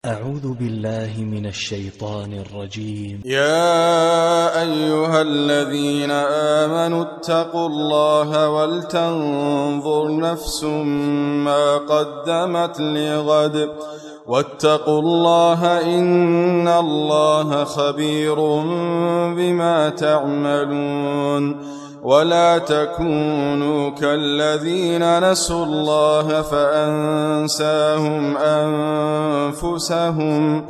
أعوذ بالله من الشيطان الرجيم. يا أيها الذين آمنوا اتقوا الله ولتنظر نفس ما قدمت لغد واتقوا الله إن الله خبير بما تعملون. ولا تكونوا كالذين نسوا الله فأنساهم أنفسهم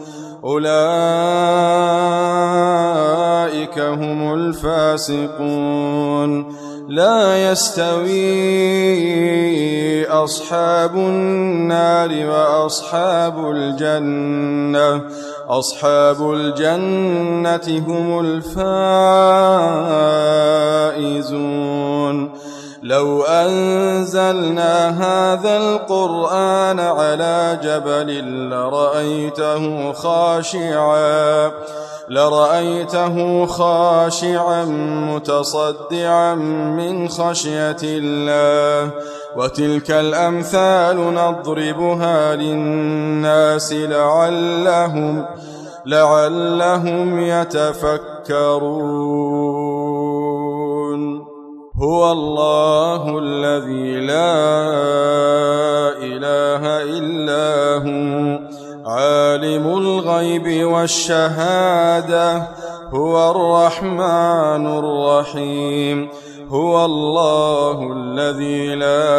أولئك هم الفاسقون. لا يستوي أصحاب النار وأصحاب الجنة هم الفائزون. لو أنزلنا هذا القرآن على جبل لرأيته خاشعا متصدعا من خشية الله. وتلك الأمثال نضربها للناس لعلهم يتفكرون. هو الله الذي لا إله إلا هو عالم الغيب والشهادة هو الرحمن الرحيم. هو الله الذي لا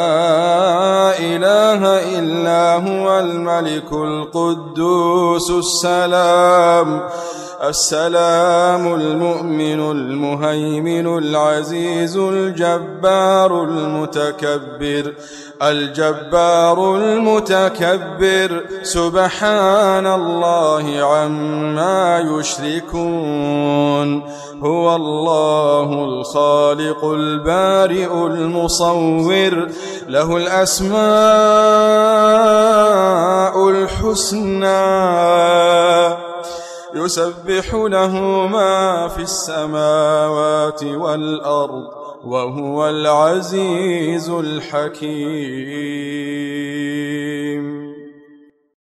إله إلا هو الملك القدوس السلام المؤمن المهيمن العزيز الجبار المتكبر سبحان الله عما يشركون. هو الله الخالق البارئ المصور له الأسماء الحسنى يسبح له ما في السماوات والأرض وهو العزيز الحكيم.